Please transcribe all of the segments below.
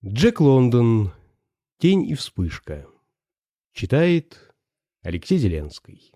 Джек Лондон. Тень и вспышка. Читает Алексей Зеленский.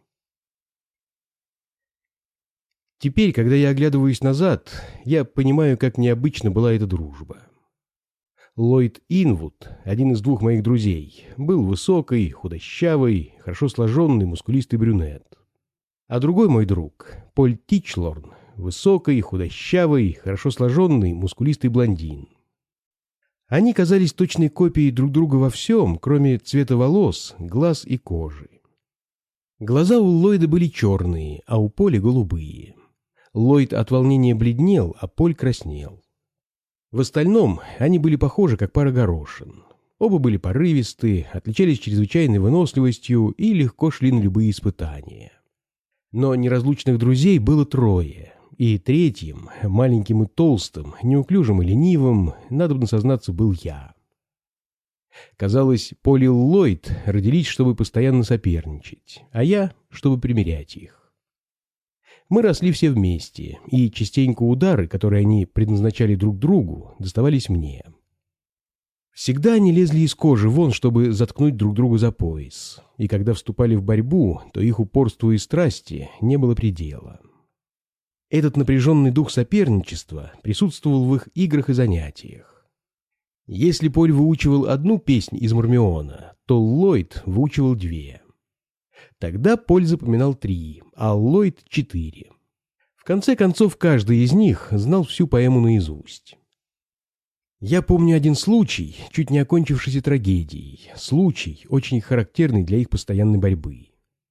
Теперь, когда я оглядываюсь назад, я понимаю, как необычна была эта дружба. Ллойд Инвуд, один из двух моих друзей, был высокий, худощавый, хорошо сложенный, мускулистый брюнет. А другой мой друг, Поль Тичлорн, высокий, худощавый, хорошо сложенный, мускулистый блондин. Они казались точной копией друг друга во всем, кроме цвета волос, глаз и кожи. Глаза у Ллойда были черные, а у Поля голубые. Ллойд от волнения бледнел, а Поль краснел. В остальном они были похожи, как пара горошин. Оба были порывисты, отличались чрезвычайной выносливостью и легко шли на любые испытания. Но неразлучных друзей было трое. И третьим, маленьким и толстым, неуклюжим и ленивым, надобно сознаться, был я. Казалось, Поль и Ллойд родились, чтобы постоянно соперничать, а я, чтобы примирять их. Мы росли все вместе, и частенько удары, которые они предназначали друг другу, доставались мне. Всегда они лезли из кожи вон, чтобы заткнуть друг друга за пояс, и когда вступали в борьбу, то их упорству и страсти не было предела. Этот напряженный дух соперничества присутствовал в их играх и занятиях. Если Поль выучивал одну песнь из Мармиона, то Ллойд выучивал две. Тогда Поль запоминал 3, а Ллойд 4. В конце концов, каждый из них знал всю поэму наизусть. Я помню один случай, чуть не окончившийся трагедией, случай, очень характерный для их постоянной борьбы.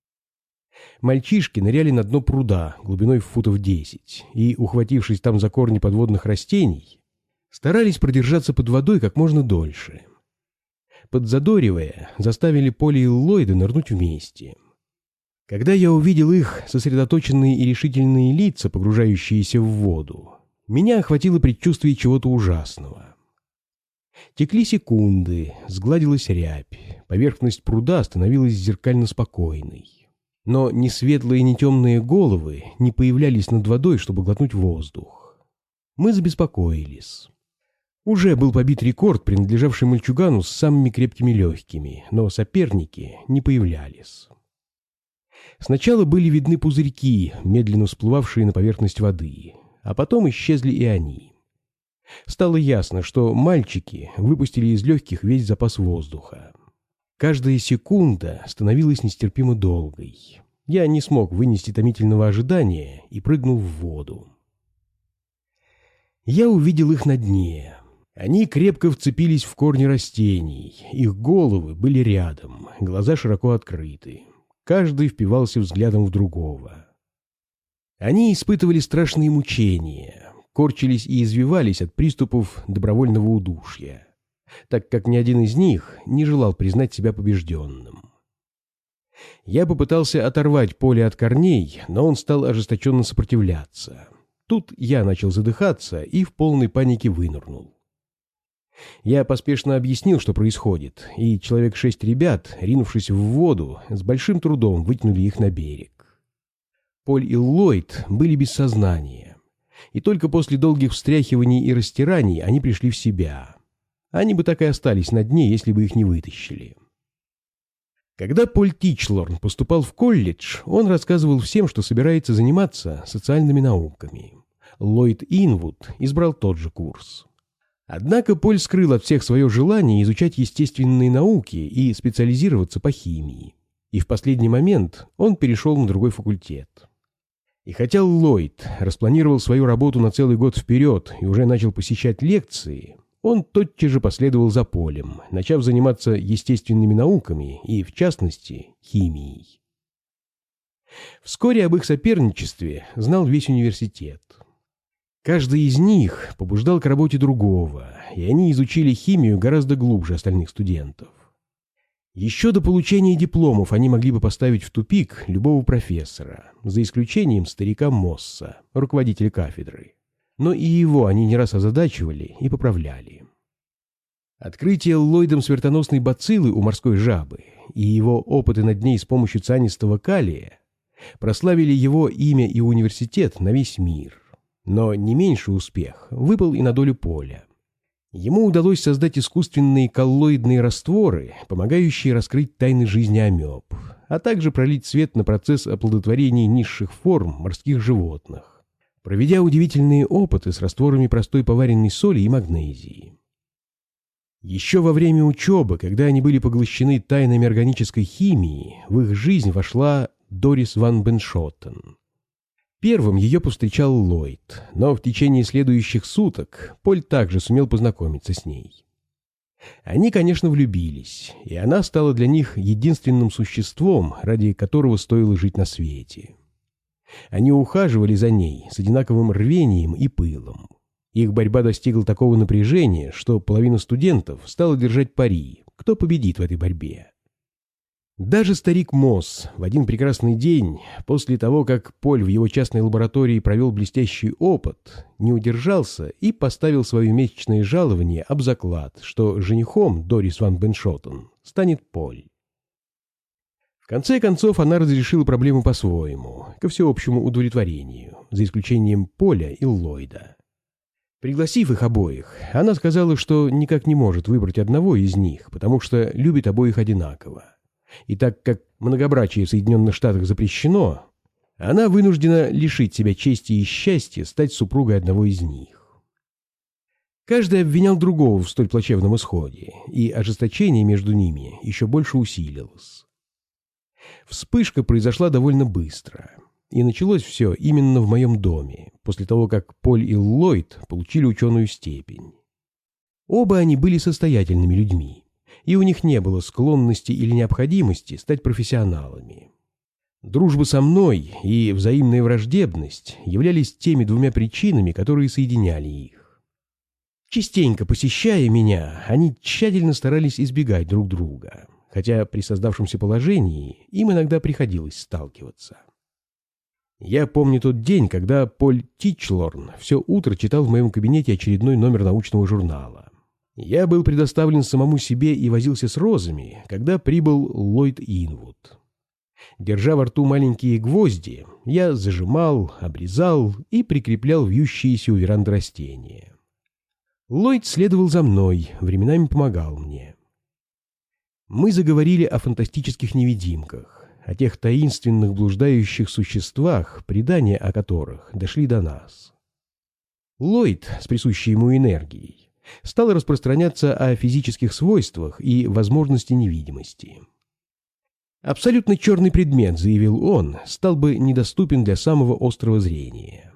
Мальчишки ныряли на дно пруда глубиной в футов 10 и, ухватившись там за корни подводных растений, старались продержаться под водой как можно дольше. Подзадоривая, заставили Поля и Ллойда нырнуть вместе. Когда я увидел их сосредоточенные и решительные лица, погружающиеся в воду, меня охватило предчувствие чего-то ужасного. Текли секунды, сгладилась рябь, поверхность пруда становилась зеркально спокойной. Но ни светлые, ни темные головы не появлялись над водой, чтобы глотнуть воздух. Мы забеспокоились. Уже был побит рекорд, принадлежавший мальчугану с самыми крепкими легкими, но соперники не появлялись. Сначала были видны пузырьки, медленно всплывавшие на поверхность воды, а потом исчезли и они. Стало ясно, что мальчики выпустили из легких весь запас воздуха. Каждая секунда становилась нестерпимо долгой. Я не смог вынести томительного ожидания и прыгнул в воду. Я увидел их на дне. Они крепко вцепились в корни растений, их головы были рядом, глаза широко открыты. Каждый впивался взглядом в другого. Они испытывали страшные мучения, корчились и извивались от приступов добровольного удушья, так как ни один из них не желал признать себя побежденным. Я попытался оторвать Поля от корней, но он стал ожесточенно сопротивляться. Тут я начал задыхаться и в полной панике вынырнул. Я поспешно объяснил, что происходит, и человек 6 ребят, ринувшись в воду, с большим трудом вытянули их на берег. Поль и Ллойд были без сознания, и только после долгих встряхиваний и растираний они пришли в себя. Они бы так и остались на дне, если бы их не вытащили. Когда Поль Тичлорн поступал в колледж, он рассказывал всем, что собирается заниматься социальными науками. Ллойд Инвуд избрал тот же курс. Однако Поль скрыл от всех свое желание изучать естественные науки и специализироваться по химии. И в последний момент он перешел на другой факультет. И хотя Ллойд распланировал свою работу на целый год вперед и уже начал посещать лекции, он тотчас же последовал за Полем, начав заниматься естественными науками и, в частности, химией. Вскоре об их соперничестве знал весь университет. Каждый из них побуждал к работе другого, и они изучили химию гораздо глубже остальных студентов. Еще до получения дипломов они могли бы поставить в тупик любого профессора, за исключением старика Мосса, руководителя кафедры. Но и его они не раз озадачивали и поправляли. Открытие Ллойдом смертоносной бациллы у морской жабы и его опыты над ней с помощью цианистого калия прославили его имя и университет на весь мир. Но не меньший успех выпал и на долю Поля. Ему удалось создать искусственные коллоидные растворы, помогающие раскрыть тайны жизни амеб, а также пролить свет на процесс оплодотворения низших форм морских животных, проведя удивительные опыты с растворами простой поваренной соли и магнезии. Еще во время учебы, когда они были поглощены тайнами органической химии, в их жизнь вошла Дорис ван Беншоттен. Первым ее повстречал Ллойд, но в течение следующих суток Поль также сумел познакомиться с ней. Они, конечно, влюбились, и она стала для них единственным существом, ради которого стоило жить на свете. Они ухаживали за ней с одинаковым рвением и пылом. Их борьба достигла такого напряжения, что половина студентов стала держать пари, кто победит в этой борьбе. Даже старик Мосс в один прекрасный день, после того, как Поль в его частной лаборатории провел блестящий опыт, не удержался и поставил свое месячное жалование об заклад, что женихом Дорис ван Беншоттен станет Поль. В конце концов, она разрешила проблему по-своему, ко всеобщему удовлетворению, за исключением Поля и Ллойда. Пригласив их обоих, она сказала, что никак не может выбрать одного из них, потому что любит обоих одинаково. И так как многобрачие в Соединенных Штатах запрещено, она вынуждена лишить себя чести и счастья стать супругой одного из них. Каждый обвинял другого в столь плачевном исходе, и ожесточение между ними еще больше усилилось. Вспышка произошла довольно быстро, и началось все именно в моем доме, после того, как Поль и Ллойд получили ученую степень. Оба они были состоятельными людьми, и у них не было склонности или необходимости стать профессионалами. Дружба со мной и взаимная враждебность являлись теми двумя причинами, которые соединяли их. Частенько посещая меня, они тщательно старались избегать друг друга, хотя при создавшемся положении им иногда приходилось сталкиваться. Я помню тот день, когда Поль Тичлорн все утро читал в моем кабинете очередной номер научного журнала. Я был предоставлен самому себе и возился с розами, когда прибыл Ллойд Инвуд. Держа во рту маленькие гвозди, я зажимал, обрезал и прикреплял вьющиеся у веранды растения. Ллойд следовал за мной, временами помогал мне. Мы заговорили о фантастических невидимках, о тех таинственных блуждающих существах, предания о которых дошли до нас. Ллойд, с присущей ему энергией, стал распространяться о физических свойствах и возможности невидимости. Абсолютно черный предмет, заявил он, стал бы недоступен для самого острого зрения.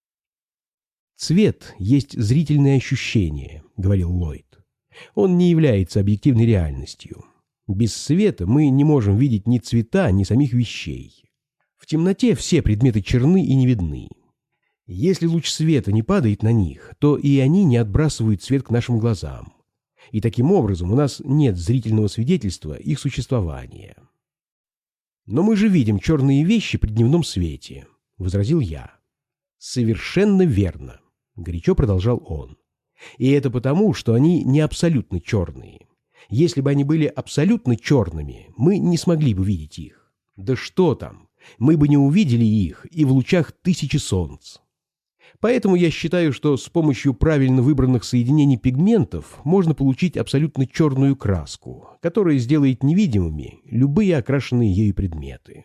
«Цвет есть зрительное ощущение», — говорил Ллойд. «Он не является объективной реальностью. Без света мы не можем видеть ни цвета, ни самих вещей. В темноте все предметы черны и не видны. Если луч света не падает на них, то и они не отбрасывают свет к нашим глазам. И таким образом у нас нет зрительного свидетельства их существования». «Но мы же видим черные вещи при дневном свете», — возразил я. «Совершенно верно», — горячо продолжал он. «И это потому, что они не абсолютно черные. Если бы они были абсолютно черными, мы не смогли бы видеть их. Да что там, мы бы не увидели их и в лучах тысячи солнц. Поэтому я считаю, что с помощью правильно выбранных соединений пигментов можно получить абсолютно черную краску, которая сделает невидимыми любые окрашенные ею предметы».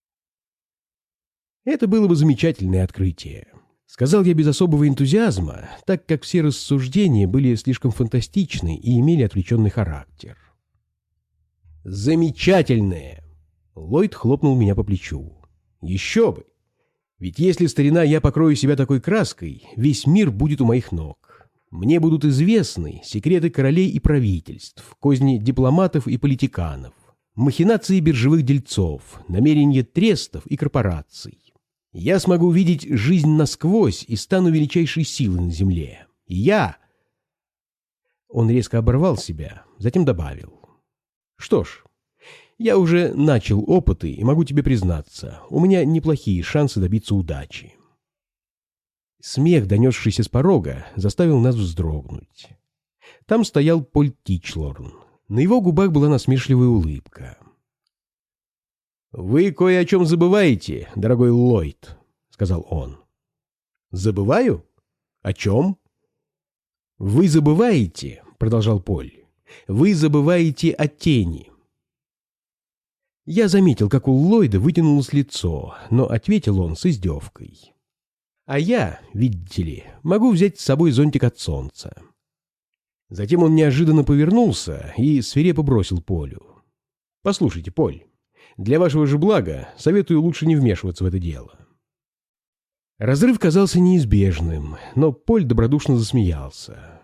«Это было бы замечательное открытие», — сказал я без особого энтузиазма, так как все рассуждения были слишком фантастичны и имели отвлеченный характер. «Замечательное!» — Ллойд хлопнул меня по плечу. «Еще бы! Ведь если, старина, я покрою себя такой краской, весь мир будет у моих ног. Мне будут известны секреты королей и правительств, козни дипломатов и политиканов, махинации биржевых дельцов, намерения трестов и корпораций. Я смогу видеть жизнь насквозь и стану величайшей силой на земле. Я...» Он резко оборвал себя, затем добавил: «Что ж, я уже начал опыты и могу тебе признаться, у меня неплохие шансы добиться удачи». Смех, донесшийся с порога, заставил нас вздрогнуть. Там стоял Поль Тичлорн. На его губах была насмешливая улыбка. «Вы кое о чем забываете, дорогой Ллойд», — сказал он. «Забываю? О чем?» «Вы забываете, — продолжал Поль, — вы забываете о тени». Я заметил, как у Ллойда вытянулось лицо, но ответил он с издевкой. «А я, видите ли, могу взять с собой зонтик от солнца». Затем он неожиданно повернулся и свирепо бросил Полю: «Послушайте, Поль, для вашего же блага советую лучше не вмешиваться в это дело». Разрыв казался неизбежным, но Поль добродушно засмеялся.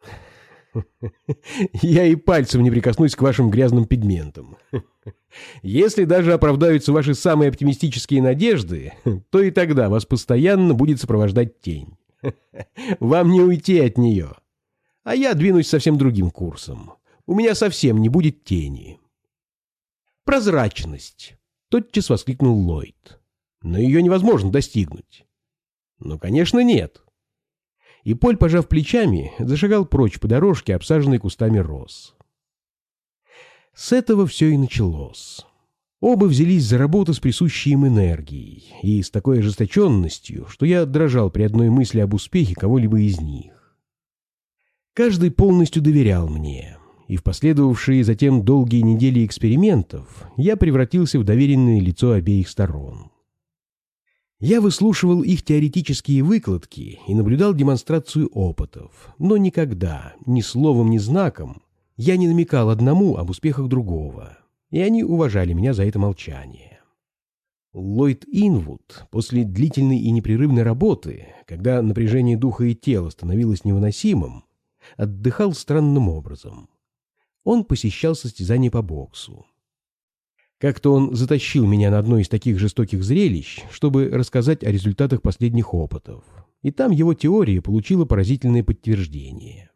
«Я и пальцем не прикоснусь к вашим грязным пигментам. Если даже оправдаются ваши самые оптимистические надежды, то и тогда вас постоянно будет сопровождать тень. Вам не уйти от нее. А я двинусь совсем другим курсом. У меня совсем не будет тени». «Прозрачность!» — тотчас воскликнул Ллойд. «Но ее невозможно достигнуть». «Ну, конечно, нет». И Поль, пожав плечами, зашагал прочь по дорожке, обсаженной кустами роз. С этого все и началось. Оба взялись за работу с присущей им энергией и с такой ожесточенностью, что я дрожал при одной мысли об успехе кого-либо из них. Каждый полностью доверял мне, и в последовавшие затем долгие недели экспериментов я превратился в доверенное лицо обеих сторон. Я выслушивал их теоретические выкладки и наблюдал демонстрацию опытов, но никогда, ни словом, ни знаком, я не намекал одному об успехах другого, и они уважали меня за это молчание. Ллойд Инвуд после длительной и непрерывной работы, когда напряжение духа и тела становилось невыносимым, отдыхал странным образом. Он посещал состязания по боксу. Как-то он затащил меня на одно из таких жестоких зрелищ, чтобы рассказать о результатах последних опытов, и там его теория получила поразительное подтверждение.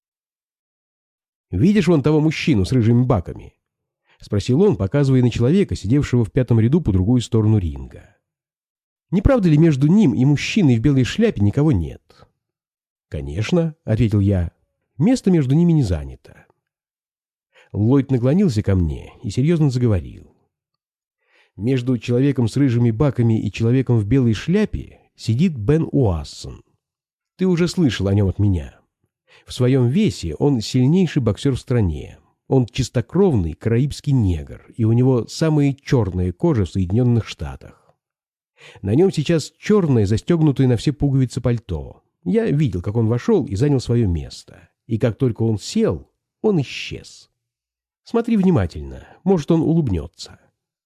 «Видишь вон того мужчину с рыжими баками?» — спросил он, показывая на человека, сидевшего в пятом ряду по другую сторону ринга. «Не правда ли между ним и мужчиной в белой шляпе никого нет?» «Конечно», — ответил я, — «место между ними не занято». Ллойд наклонился ко мне и серьезно заговорил. «Между человеком с рыжими баками и человеком в белой шляпе сидит Бен Уассон. Ты уже слышал о нем от меня. В своем весе он сильнейший боксер в стране. Он чистокровный караибский негр, и у него самая черная кожа в Соединенных Штатах. На нем сейчас черное, застегнутое на все пуговицы пальто. Я видел, как он вошел и занял свое место. И как только он сел, он исчез. Смотри внимательно, может, он улыбнется».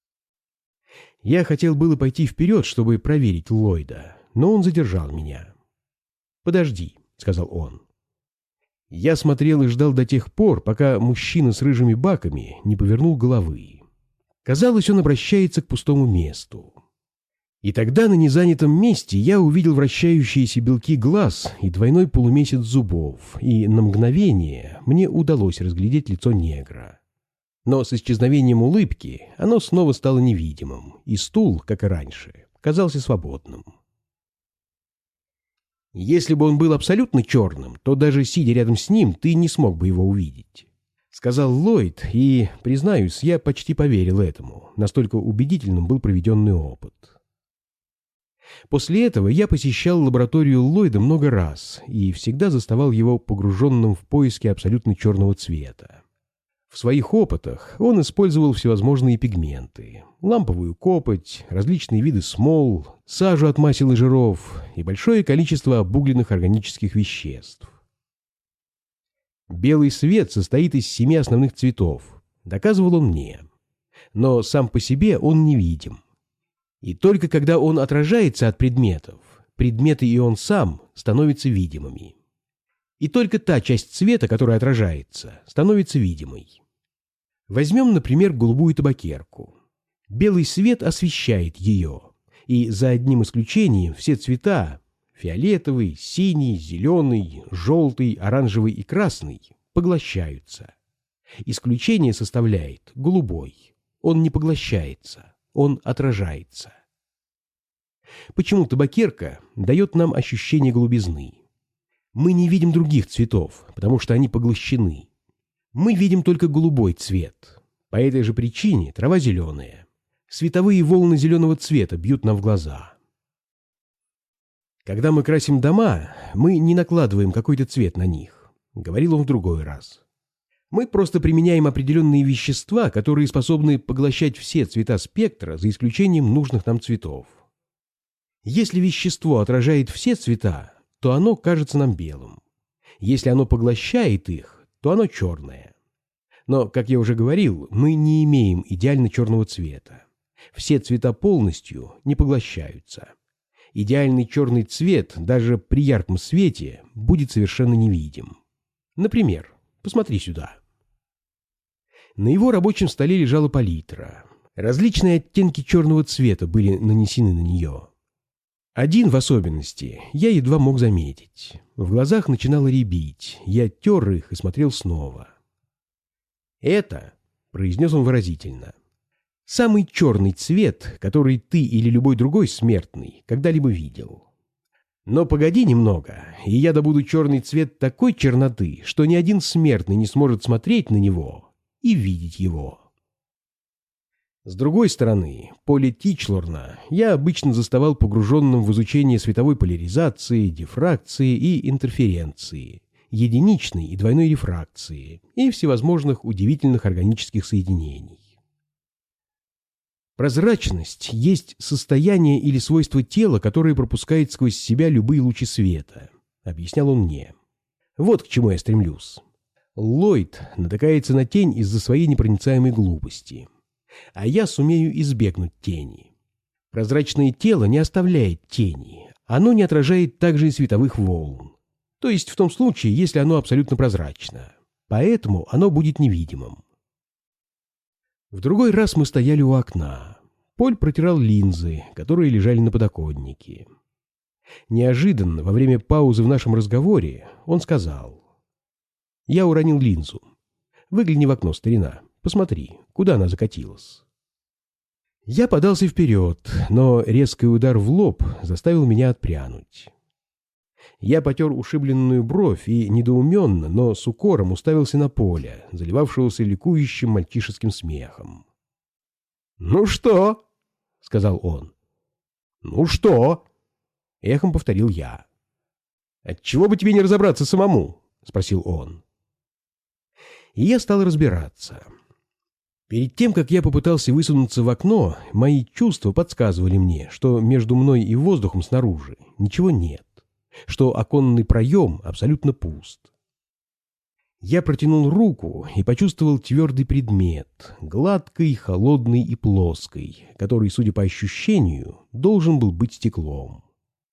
Я хотел было пойти вперед, чтобы проверить Ллойда, но он задержал меня. «Подожди», — сказал он. Я смотрел и ждал до тех пор, пока мужчина с рыжими баками не повернул головы. Казалось, он обращается к пустому месту. И тогда на незанятом месте я увидел вращающиеся белки глаз и двойной полумесяц зубов, и на мгновение мне удалось разглядеть лицо негра. Но с исчезновением улыбки оно снова стало невидимым, и стул, как и раньше, казался свободным. «Если бы он был абсолютно черным, то даже сидя рядом с ним, ты не смог бы его увидеть», — сказал Ллойд, и, признаюсь, я почти поверил этому, настолько убедительным был проведенный опыт. После этого я посещал лабораторию Ллойда много раз и всегда заставал его погруженным в поиски абсолютно черного цвета. В своих опытах он использовал всевозможные пигменты, ламповую копоть, различные виды смол, сажу от масел и жиров и большое количество обугленных органических веществ. Белый свет состоит из 7 основных цветов, доказывал он мне, но сам по себе он невидим. И только когда он отражается от предметов, предметы и он сам становятся видимыми. И только та часть цвета, которая отражается, становится видимой. Возьмем, например, голубую табакерку. Белый свет освещает ее, и за одним исключением все цвета – фиолетовый, синий, зеленый, желтый, оранжевый и красный – поглощаются. Исключение составляет голубой. Он не поглощается, он отражается. Почему табакерка дает нам ощущение голубизны? Мы не видим других цветов, потому что они поглощены. Мы видим только голубой цвет. По этой же причине трава зеленая. Световые волны зеленого цвета бьют нам в глаза. Когда мы красим дома, мы не накладываем какой-то цвет на них. Говорил он в другой раз. Мы просто применяем определенные вещества, которые способны поглощать все цвета спектра, за исключением нужных нам цветов. Если вещество отражает все цвета, то оно кажется нам белым. Если оно поглощает их, то оно черное. Но, как я уже говорил, мы не имеем идеально черного цвета. Все цвета полностью не поглощаются. Идеальный черный цвет, даже при ярком свете, будет совершенно невидим. Например, посмотри сюда. На его рабочем столе лежала палитра. Различные оттенки черного цвета были нанесены на нее. Один в особенности я едва мог заметить. В глазах начинало рябить, я тер их и смотрел снова. «Это», — произнес он выразительно, — «самый черный цвет, который ты или любой другой смертный когда-либо видел. Но погоди немного, и я добуду черный цвет такой черноты, что ни один смертный не сможет смотреть на него и видеть его». С другой стороны, Поля Тичлорна я обычно заставал погруженным в изучение световой поляризации, дифракции и интерференции, единичной и двойной рефракции и всевозможных удивительных органических соединений. Прозрачность есть состояние или свойство тела, которое пропускает сквозь себя любые лучи света, объяснял он мне. Вот к чему я стремлюсь. Ллойд натыкается на тень из-за своей непроницаемой глупости, а я сумею избегнуть тени. Прозрачное тело не оставляет тени, оно не отражает также и световых волн, то есть в том случае, если оно абсолютно прозрачно, поэтому оно будет невидимым. В другой раз мы стояли у окна. Поль протирал линзы, которые лежали на подоконнике. Неожиданно, во время паузы в нашем разговоре, он сказал: «Я уронил линзу. Выгляни в окно, старина. Посмотри, куда она закатилась». Я подался вперед, но резкий удар в лоб заставил меня отпрянуть. Я потер ушибленную бровь и недоуменно, но с укором уставился на Поля, заливавшегося ликующим мальчишеским смехом. «Ну что?» — сказал он. «Ну что?» — эхом повторил я. «Отчего бы тебе не разобраться самому?» — спросил он. И я стал разбираться. Перед тем, как я попытался высунуться в окно, мои чувства подсказывали мне, что между мной и воздухом снаружи ничего нет, что оконный проем абсолютно пуст. Я протянул руку и почувствовал твердый предмет, гладкий, холодный и плоский, который, судя по ощущению, должен был быть стеклом.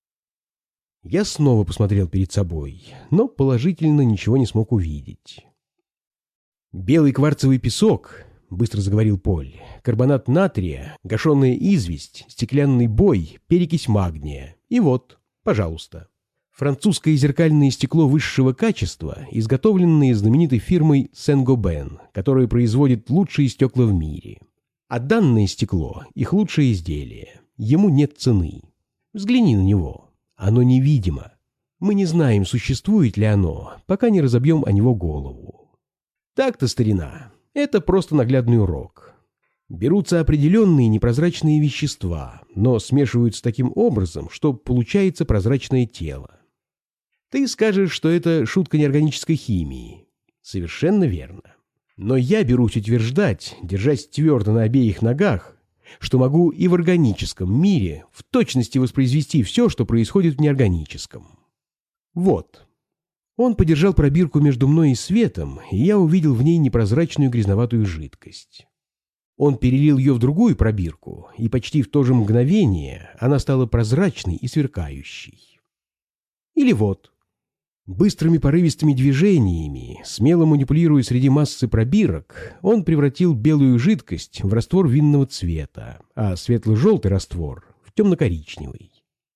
Я снова посмотрел перед собой, но положительно ничего не смог увидеть. «Белый кварцевый песок», — быстро заговорил Поль, — «карбонат натрия, гашеная известь, стеклянный бой, перекись магния. И вот, пожалуйста. Французское зеркальное стекло высшего качества, изготовленное знаменитой фирмой Сен-Гобен, которая производит лучшие стекла в мире. А данное стекло — их лучшее изделие. Ему нет цены. Взгляни на него. Оно невидимо. Мы не знаем, существует ли оно, пока не разобьем о него голову. Так-то, старина, это просто наглядный урок. Берутся определенные непрозрачные вещества, но смешиваются таким образом, что получается прозрачное тело. Ты скажешь, что это шутка неорганической химии. Совершенно верно. Но я берусь утверждать, держась твердо на обеих ногах, что могу и в органическом мире в точности воспроизвести все, что происходит в неорганическом. Вот. Он подержал пробирку между мной и светом, и я увидел в ней непрозрачную грязноватую жидкость. Он перелил ее в другую пробирку, и почти в то же мгновение она стала прозрачной и сверкающей. Или вот. Быстрыми порывистыми движениями, смело манипулируя среди массы пробирок, он превратил белую жидкость в раствор винного цвета, а светло-желтый раствор в темно-коричневый.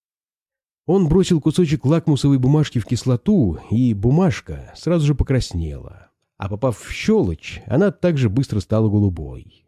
Он бросил кусочек лакмусовой бумажки в кислоту, и бумажка сразу же покраснела, а попав в щелочь, она также быстро стала голубой.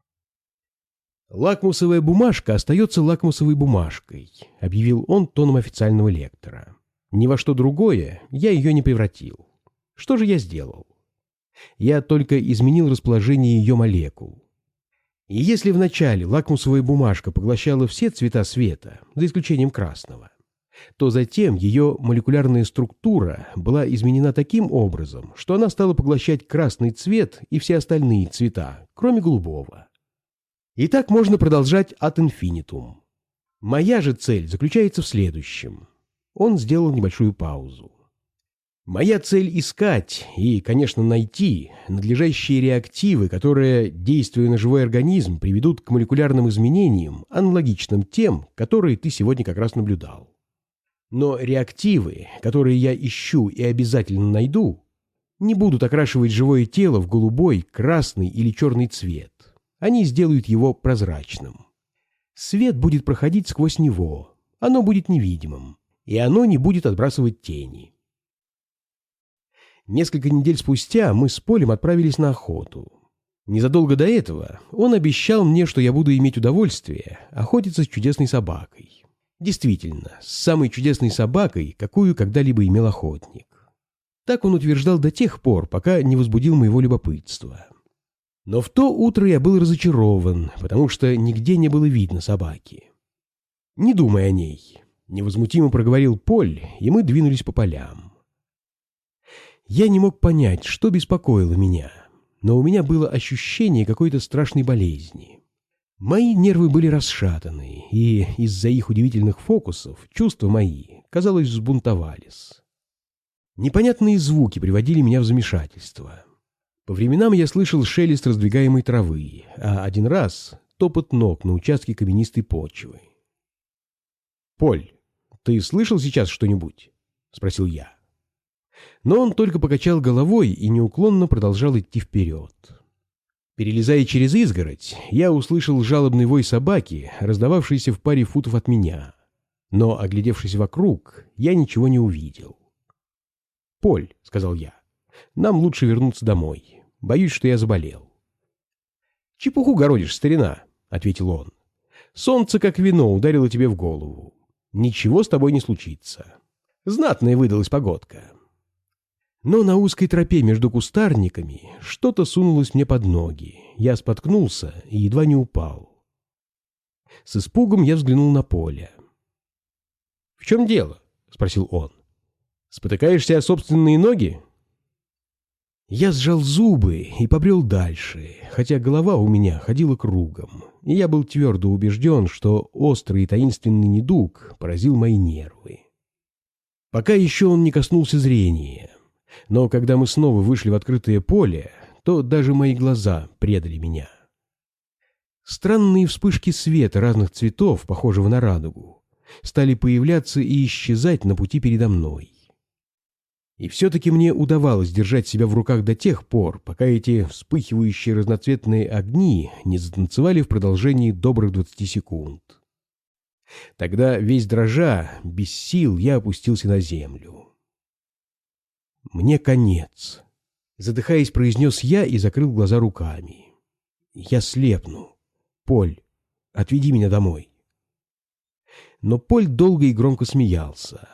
«Лакмусовая бумажка остается лакмусовой бумажкой», — объявил он тоном официального лектора. «Ни во что другое я ее не превратил. Что же я сделал? Я только изменил расположение ее молекул. И если вначале лакмусовая бумажка поглощала все цвета света, за исключением красного, то затем ее молекулярная структура была изменена таким образом, что она стала поглощать красный цвет и все остальные цвета, кроме голубого. И так можно продолжать ad infinitum. Моя же цель заключается в следующем. Он сделал небольшую паузу. Моя цель — искать и, конечно, найти надлежащие реактивы, которые, действуя на живой организм, приведут к молекулярным изменениям, аналогичным тем, которые ты сегодня как раз наблюдал. Но реактивы, которые я ищу и обязательно найду, не будут окрашивать живое тело в голубой, красный или черный цвет. Они сделают его прозрачным. Свет будет проходить сквозь него, оно будет невидимым, и оно не будет отбрасывать тени. Несколько недель спустя мы с Полем отправились на охоту. Незадолго до этого он обещал мне, что я буду иметь удовольствие охотиться с чудесной собакой. Действительно, с самой чудесной собакой, какую когда-либо имел охотник. Так он утверждал до тех пор, пока не возбудил моего любопытства. Но в то утро я был разочарован, потому что нигде не было видно собаки. «Не думай о ней», — невозмутимо проговорил Поль, и мы двинулись по полям. Я не мог понять, что беспокоило меня, но у меня было ощущение какой-то страшной болезни. Мои нервы были расшатаны, и из-за их удивительных фокусов чувства мои, казалось, взбунтовались. Непонятные звуки приводили меня в замешательство. По временам я слышал шелест раздвигаемой травы, а один раз — топот ног на участке каменистой почвы. «Поль, ты слышал сейчас что-нибудь?» — спросил я. Но он только покачал головой и неуклонно продолжал идти вперед. Перелезая через изгородь, я услышал жалобный вой собаки, раздававшийся в паре футов от меня. Но, оглядевшись вокруг, я ничего не увидел. «Поль», — сказал я, — «нам лучше вернуться домой. Боюсь, что я заболел». «Чепуху городишь, старина», — ответил он. «Солнце, как вино, ударило тебе в голову. Ничего с тобой не случится. Знатная выдалась погодка». Но на узкой тропе между кустарниками что-то сунулось мне под ноги. Я споткнулся и едва не упал. С испугом я взглянул на Поля. «В чем дело?» — спросил он. «Спотыкаешься о собственные ноги?» Я сжал зубы и побрел дальше, хотя голова у меня ходила кругом, и я был твердо убежден, что острый и таинственный недуг поразил мои нервы. Пока еще он не коснулся зрения. Но когда мы снова вышли в открытое поле, то даже мои глаза предали меня. Странные вспышки света разных цветов, похожего на радугу, стали появляться и исчезать на пути передо мной. И все-таки мне удавалось держать себя в руках до тех пор, пока эти вспыхивающие разноцветные огни не затанцевали в продолжении добрых 20 секунд. Тогда, весь дрожа, без сил, я опустился на землю. «Мне конец», — задыхаясь, произнес я и закрыл глаза руками. «Я слепну. Поль, отведи меня домой». Но Поль долго и громко смеялся.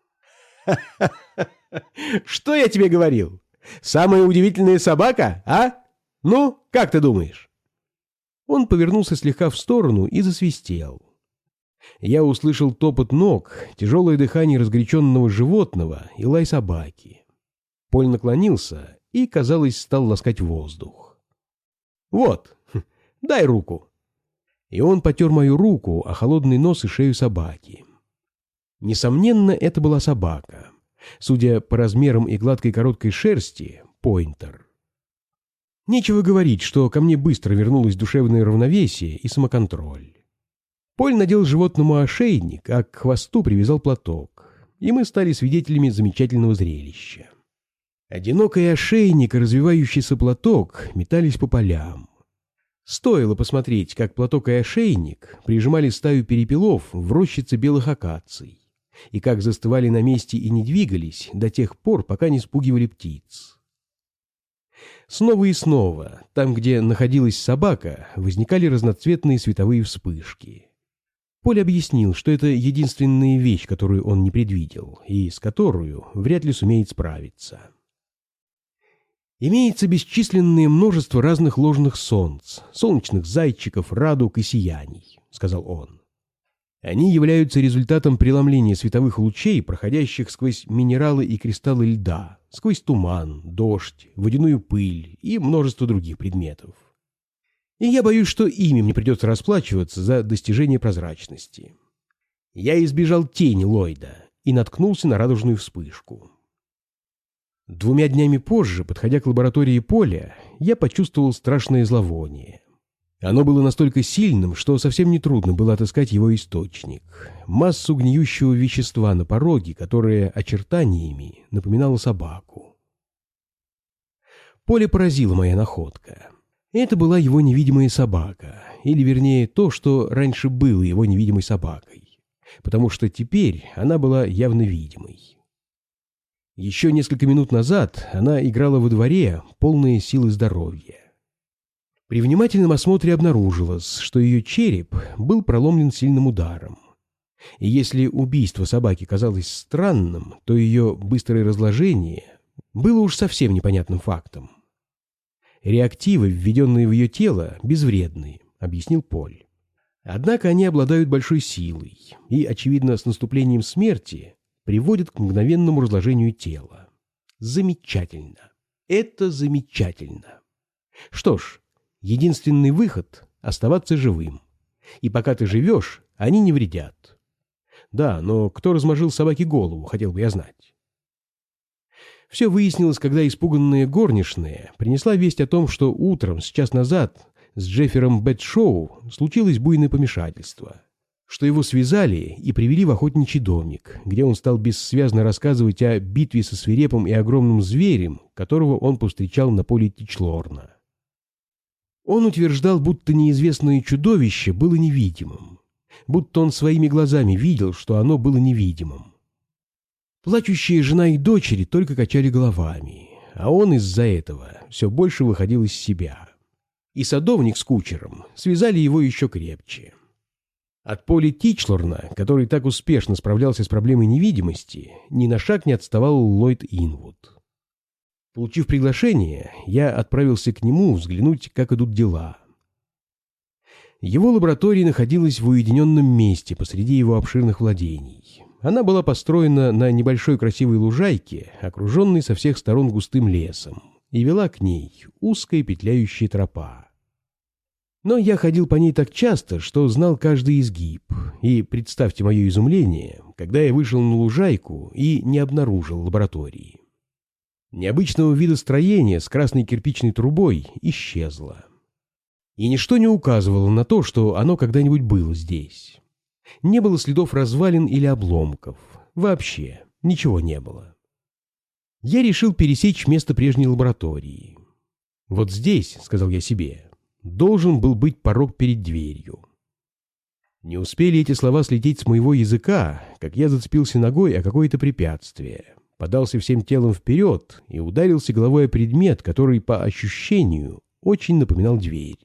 «Что я тебе говорил? Самая удивительная собака, а? Ну, как ты думаешь?» Он повернулся слегка в сторону и засвистел. Я услышал топот ног, тяжелое дыхание разгоряченного животного и лай собаки. Поль наклонился и, казалось, стал ласкать воздух. «Вот, дай руку». И он потер мою руку о холодный нос и шею собаки. Несомненно, это была собака. Судя по размерам и гладкой короткой шерсти, пойнтер. Нечего говорить, что ко мне быстро вернулось душевное равновесие и самоконтроль. Поль надел животному ошейник, а к хвосту привязал платок, и мы стали свидетелями замечательного зрелища. Одинокий ошейник и развивающийся платок метались по полям. Стоило посмотреть, как платок и ошейник прижимали стаю перепелов в рощице белых акаций, и как застывали на месте и не двигались до тех пор, пока не спугивали птиц. Снова и снова, там, где находилась собака, возникали разноцветные световые вспышки. Поль объяснил, что это единственная вещь, которую он не предвидел, и с которую вряд ли сумеет справиться. Имеется бесчисленное множество разных ложных солнц, солнечных зайчиков, радуг и сияний, — сказал он. Они являются результатом преломления световых лучей, проходящих сквозь минералы и кристаллы льда, сквозь туман, дождь, водяную пыль и множество других предметов. И я боюсь, что ими мне придется расплачиваться за достижение прозрачности. Я избежал тени Ллойда и наткнулся на радужную вспышку. 2 днями позже, подходя к лаборатории Поля, я почувствовал страшное зловоние. Оно было настолько сильным, что совсем нетрудно было отыскать его источник. Массу гниющего вещества на пороге, которое очертаниями напоминало собаку. Поле поразила моя находка. Это была его невидимая собака, или вернее то, что раньше было его невидимой собакой, потому что теперь она была явно видимой. Еще несколько минут назад она играла во дворе, полная сил и здоровья. При внимательном осмотре обнаружилось, что ее череп был проломлен сильным ударом. И если убийство собаки казалось странным, то ее быстрое разложение было уж совсем непонятным фактом. «Реактивы, введенные в ее тело, безвредны», — объяснил Поль. «Однако они обладают большой силой и, очевидно, с наступлением смерти приводят к мгновенному разложению тела. Замечательно. Это замечательно. Что ж, единственный выход — оставаться живым. И пока ты живешь, они не вредят. Да, но кто размажил собаке голову, хотел бы я знать». Все выяснилось, когда испуганная горничная принесла весть о том, что утром, с час назад, с Джеффером Бетшоу случилось буйное помешательство, что его связали и привели в охотничий домик, где он стал бессвязно рассказывать о битве со свирепым и огромным зверем, которого он повстречал на поле Тичлорна. Он утверждал, будто неизвестное чудовище было невидимым, будто он своими глазами видел, что оно было невидимым. Плачущие жена и дочери только качали головами, а он из-за этого все больше выходил из себя. И садовник с кучером связали его еще крепче. От Поля Тичлорна, который так успешно справлялся с проблемой невидимости, ни на шаг не отставал Ллойд Инвуд. Получив приглашение, я отправился к нему взглянуть, как идут дела. Его лаборатория находилась в уединенном месте посреди его обширных владений. Она была построена на небольшой красивой лужайке, окруженной со всех сторон густым лесом, и вела к ней узкая петляющая тропа. Но я ходил по ней так часто, что знал каждый изгиб, и представьте мое изумление, когда я вышел на лужайку и не обнаружил лаборатории. Необычного вида строения с красной кирпичной трубой исчезло. И ничто не указывало на то, что оно когда-нибудь было здесь. Не было следов развалин или обломков. Вообще ничего не было. Я решил пересечь место прежней лаборатории. «Вот здесь, — сказал я себе, — должен был быть порог перед дверью». Не успели эти слова слететь с моего языка, как я зацепился ногой о какое-то препятствие, подался всем телом вперед и ударился головой о предмет, который, по ощущению, очень напоминал дверь.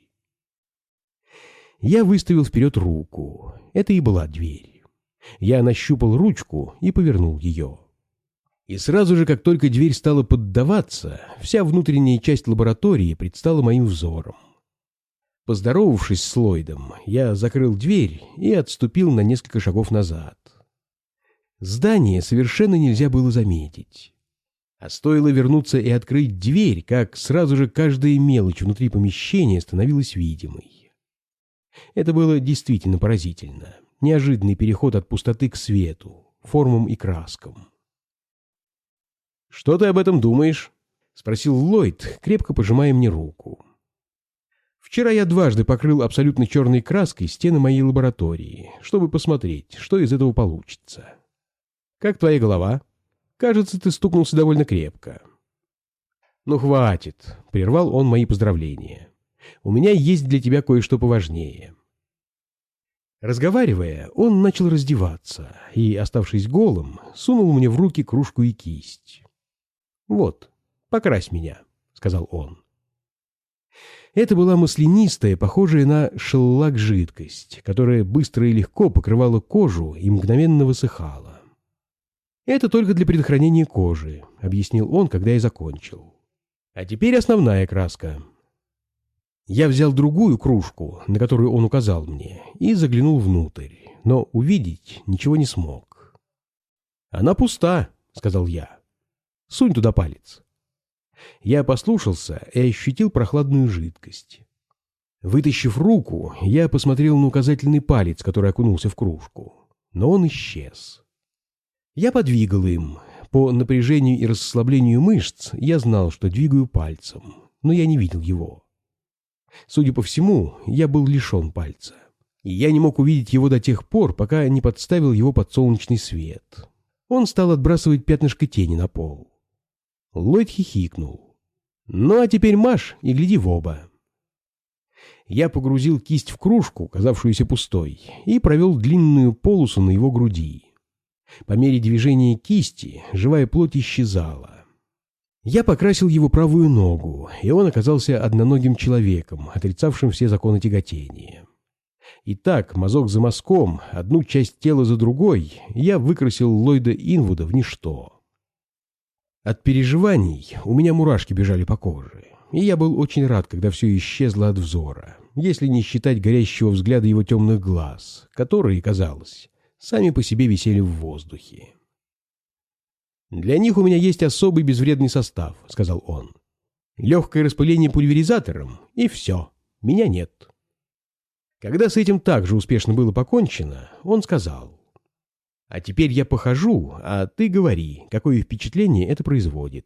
Я выставил вперед руку. Это и была дверь. Я нащупал ручку и повернул ее. И сразу же, как только дверь стала поддаваться, вся внутренняя часть лаборатории предстала моим взором. Поздоровавшись с Ллойдом, я закрыл дверь и отступил на несколько шагов назад. Здание совершенно нельзя было заметить. А стоило вернуться и открыть дверь, как сразу же каждая мелочь внутри помещения становилась видимой. Это было действительно поразительно. Неожиданный переход от пустоты к свету, формам и краскам. «Что ты об этом думаешь?» — спросил Ллойд, крепко пожимая мне руку. «Вчера я дважды покрыл абсолютно черной краской стены моей лаборатории, чтобы посмотреть, что из этого получится. Как твоя голова? Кажется, ты стукнулся довольно крепко». «Ну, хватит», — прервал он мои поздравления. «У меня есть для тебя кое-что поважнее». Разговаривая, он начал раздеваться и, оставшись голым, сунул мне в руки кружку и кисть. «Вот, покрась меня», — сказал он. Это была маслянистая, похожая на шеллак жидкость, которая быстро и легко покрывала кожу и мгновенно высыхала. «Это только для предохранения кожи», — объяснил он, когда я закончил. «А теперь основная краска». Я взял другую кружку, на которую он указал мне, и заглянул внутрь, но увидеть ничего не смог. «Она пуста», — сказал я. «Сунь туда палец». Я послушался и ощутил прохладную жидкость. Вытащив руку, я посмотрел на указательный палец, который окунулся в кружку, но он исчез. Я подвигал им. По напряжению и расслаблению мышц я знал, что двигаю пальцем, но я не видел его. Судя по всему, я был лишен пальца. И я не мог увидеть его до тех пор, пока не подставил его под солнечный свет. Он стал отбрасывать пятнышко тени на пол. Ллойд хихикнул. «Ну а теперь марш и гляди в оба». Я погрузил кисть в кружку, казавшуюся пустой, и провел длинную полосу на его груди. По мере движения кисти живая плоть исчезала. Я покрасил его правую ногу, и он оказался одноногим человеком, отрицавшим все законы тяготения. И так, мазок за мазком, одну часть тела за другой, я выкрасил Ллойда Инвуда в ничто. От переживаний у меня мурашки бежали по коже, и я был очень рад, когда все исчезло от взора, если не считать горящего взгляда его темных глаз, которые, казалось, сами по себе висели в воздухе. «Для них у меня есть особый безвредный состав», — сказал он. «Легкое распыление пульверизатором, и все. Меня нет». Когда с этим также успешно было покончено, он сказал: «А теперь я похожу, а ты говори, какое впечатление это производит».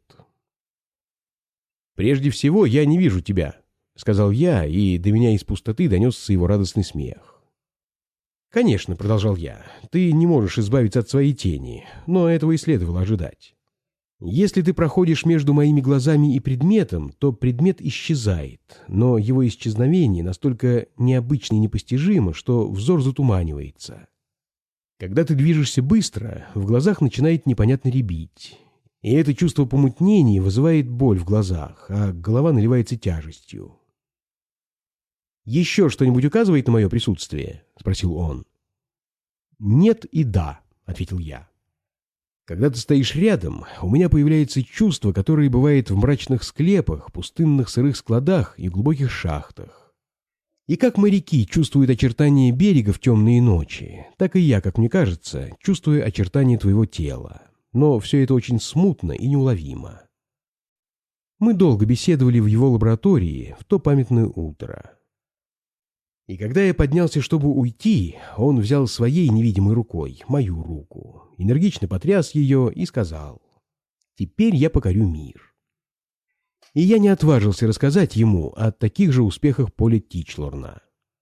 «Прежде всего, я не вижу тебя», — сказал я, и до меня из пустоты донесся его радостный смех. «Конечно», — продолжал я, — «ты не можешь избавиться от своей тени, но этого и следовало ожидать. Если ты проходишь между моими глазами и предметом, то предмет исчезает, но его исчезновение настолько необычно и непостижимо, что взор затуманивается. Когда ты движешься быстро, в глазах начинает непонятно рябить, и это чувство помутнения вызывает боль в глазах, а голова наливается тяжестью». «Еще что-нибудь указывает на мое присутствие?» — спросил он. «Нет и да», — ответил я. «Когда ты стоишь рядом, у меня появляется чувство, которое бывает в мрачных склепах, пустынных сырых складах и глубоких шахтах. И как моряки чувствуют очертания берега в темные ночи, так и я, как мне кажется, чувствую очертания твоего тела. Но все это очень смутно и неуловимо». Мы долго беседовали в его лаборатории в то памятное утро. И когда я поднялся, чтобы уйти, он взял своей невидимой рукой мою руку, энергично потряс ее и сказал: «Теперь я покорю мир». И я не отважился рассказать ему о таких же успехах Поля Тичлорна.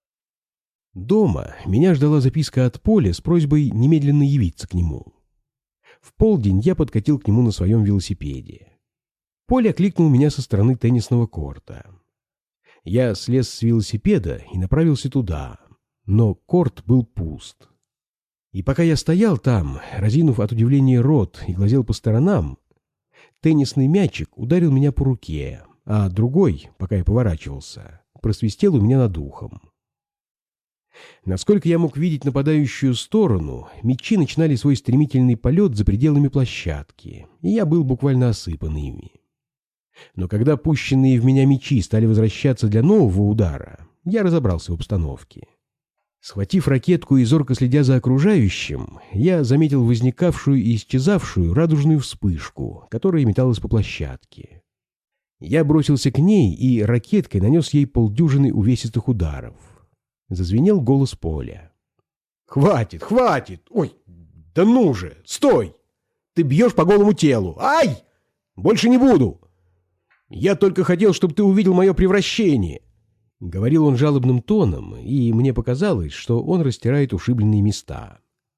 Дома меня ждала записка от Поля с просьбой немедленно явиться к нему. В полдень я подкатил к нему на своем велосипеде. Поль окликнул меня со стороны теннисного корта. Я слез с велосипеда и направился туда, но корт был пуст. И пока я стоял там, разинув от удивления рот и глазел по сторонам, теннисный мячик ударил меня по руке, а другой, пока я поворачивался, просвистел у меня над ухом. Насколько я мог видеть нападающую сторону, мячи начинали свой стремительный полет за пределами площадки, и я был буквально осыпан ими. Но когда пущенные в меня мячи стали возвращаться для нового удара, я разобрался в обстановке. Схватив ракетку и зорко следя за окружающим, я заметил возникавшую и исчезавшую радужную вспышку, которая металась по площадке. Я бросился к ней и ракеткой нанес ей полдюжины увесистых ударов. Зазвенел голос Поля. «Хватит, хватит! Ой, да ну же! Стой! Ты бьешь по голому телу! Ай! Больше не буду! Я только хотел, чтобы ты увидел мое превращение!» Говорил он жалобным тоном, и мне показалось, что он растирает ушибленные места.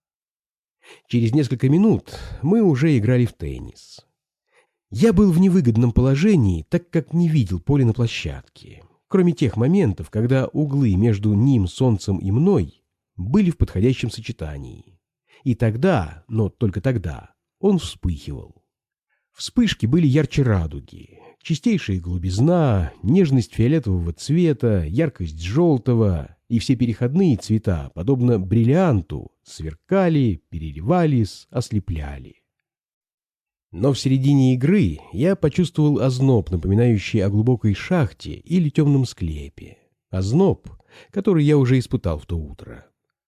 Через несколько минут мы уже играли в теннис. Я был в невыгодном положении, так как не видел Поля на площадке, кроме тех моментов, когда углы между ним, солнцем и мной были в подходящем сочетании. И тогда, но только тогда, он вспыхивал. Вспышки были ярче радуги. Чистейшая голубизна, нежность фиолетового цвета, яркость желтого и все переходные цвета, подобно бриллианту, сверкали, переливались, ослепляли. Но в середине игры я почувствовал озноб, напоминающий о глубокой шахте или темном склепе. Озноб, который я уже испытал в то утро.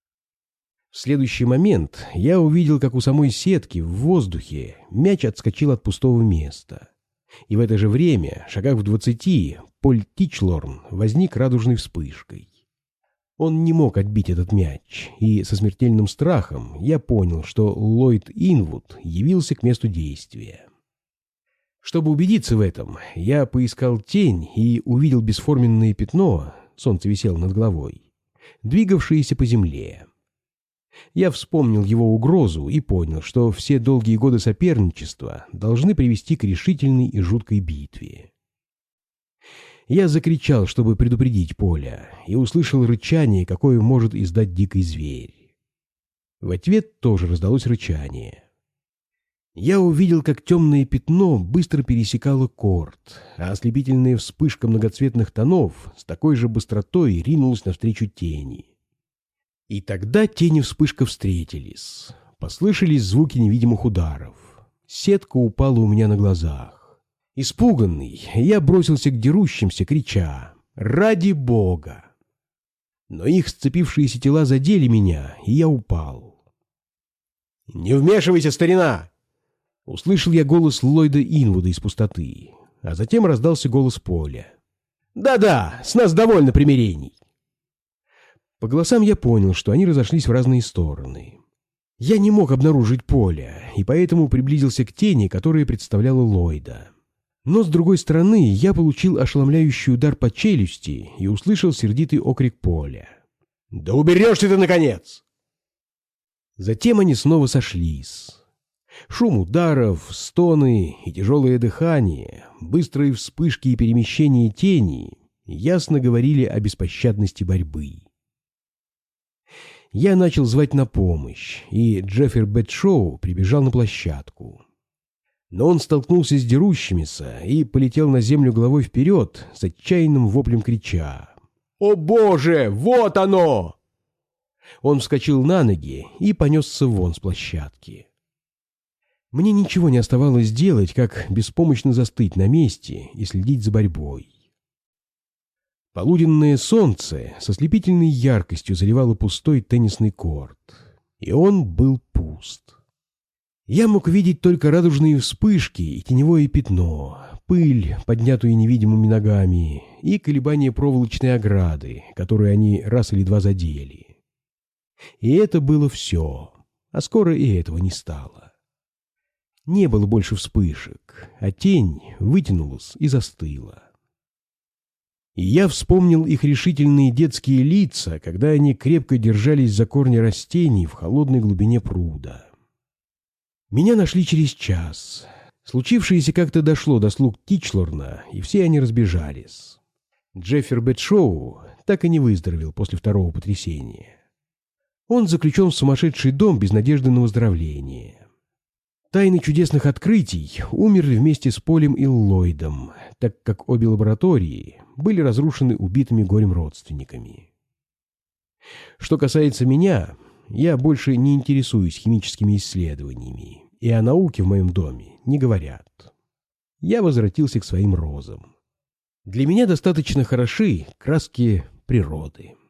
В следующий момент я увидел, как у самой сетки в воздухе мяч отскочил от пустого места. И в это же время, шагах в 20, Поль Тичлорн возник радужной вспышкой. Он не мог отбить этот мяч, и со смертельным страхом я понял, что Ллойд Инвуд явился к месту действия. Чтобы убедиться в этом, я поискал тень и увидел бесформенное пятно, солнце висело над головой, двигавшееся по земле. Я вспомнил его угрозу и понял, что все долгие годы соперничества должны привести к решительной и жуткой битве. Я закричал, чтобы предупредить Поля, и услышал рычание, какое может издать дикий зверь. В ответ тоже раздалось рычание. Я увидел, как темное пятно быстро пересекало корт, а ослепительная вспышка многоцветных тонов с такой же быстротой ринулась навстречу тени. И тогда тень и вспышка встретились. Послышались звуки невидимых ударов. Сетка упала у меня на глазах. Испуганный, я бросился к дерущимся, крича «Ради Бога!». Но их сцепившиеся тела задели меня, и я упал. «Не вмешивайся, старина!» Услышал я голос Ллойда Инвуда из пустоты, а затем раздался голос Поля. «Да-да, с нас довольно примирений!» По голосам я понял, что они разошлись в разные стороны. Я не мог обнаружить Поля, и поэтому приблизился к тени, которая представляла Ллойда. Но, с другой стороны, я получил ошеломляющий удар по челюсти и услышал сердитый окрик Поля. «Да уберешься ты, наконец!» Затем они снова сошлись. Шум ударов, стоны и тяжелое дыхание, быстрые вспышки и перемещения тени ясно говорили о беспощадности борьбы. Я начал звать на помощь, и Джеффри Бэдшоу прибежал на площадку. Но он столкнулся с дерущимися и полетел на землю головой вперед, с отчаянным воплем крича: «О боже, вот оно!» Он вскочил на ноги и понесся вон с площадки. Мне ничего не оставалось делать, как беспомощно застыть на месте и следить за борьбой. Полуденное солнце со слепительной яркостью заливало пустой теннисный корт, и он был пуст. Я мог видеть только радужные вспышки и теневое пятно, пыль, поднятую невидимыми ногами, и колебания проволочной ограды, которую они раз или два задели. И это было все, а скоро и этого не стало. Не было больше вспышек, а тень вытянулась и застыла. И я вспомнил их решительные детские лица, когда они крепко держались за корни растений в холодной глубине пруда. Меня нашли через час. Случившееся как-то дошло до слуг Тичлорна, и все они разбежались. Джеффри Бэдшоу так и не выздоровел после второго потрясения. Он заключен в сумасшедший дом без надежды на выздоровление. Тайны чудесных открытий умерли вместе с Полем и Ллойдом, так как обе лаборатории были разрушены убитыми горем родственниками. Что касается меня, я больше не интересуюсь химическими исследованиями, и о науке в моем доме не говорят. Я возвратился к своим розам. Для меня достаточно хороши краски природы.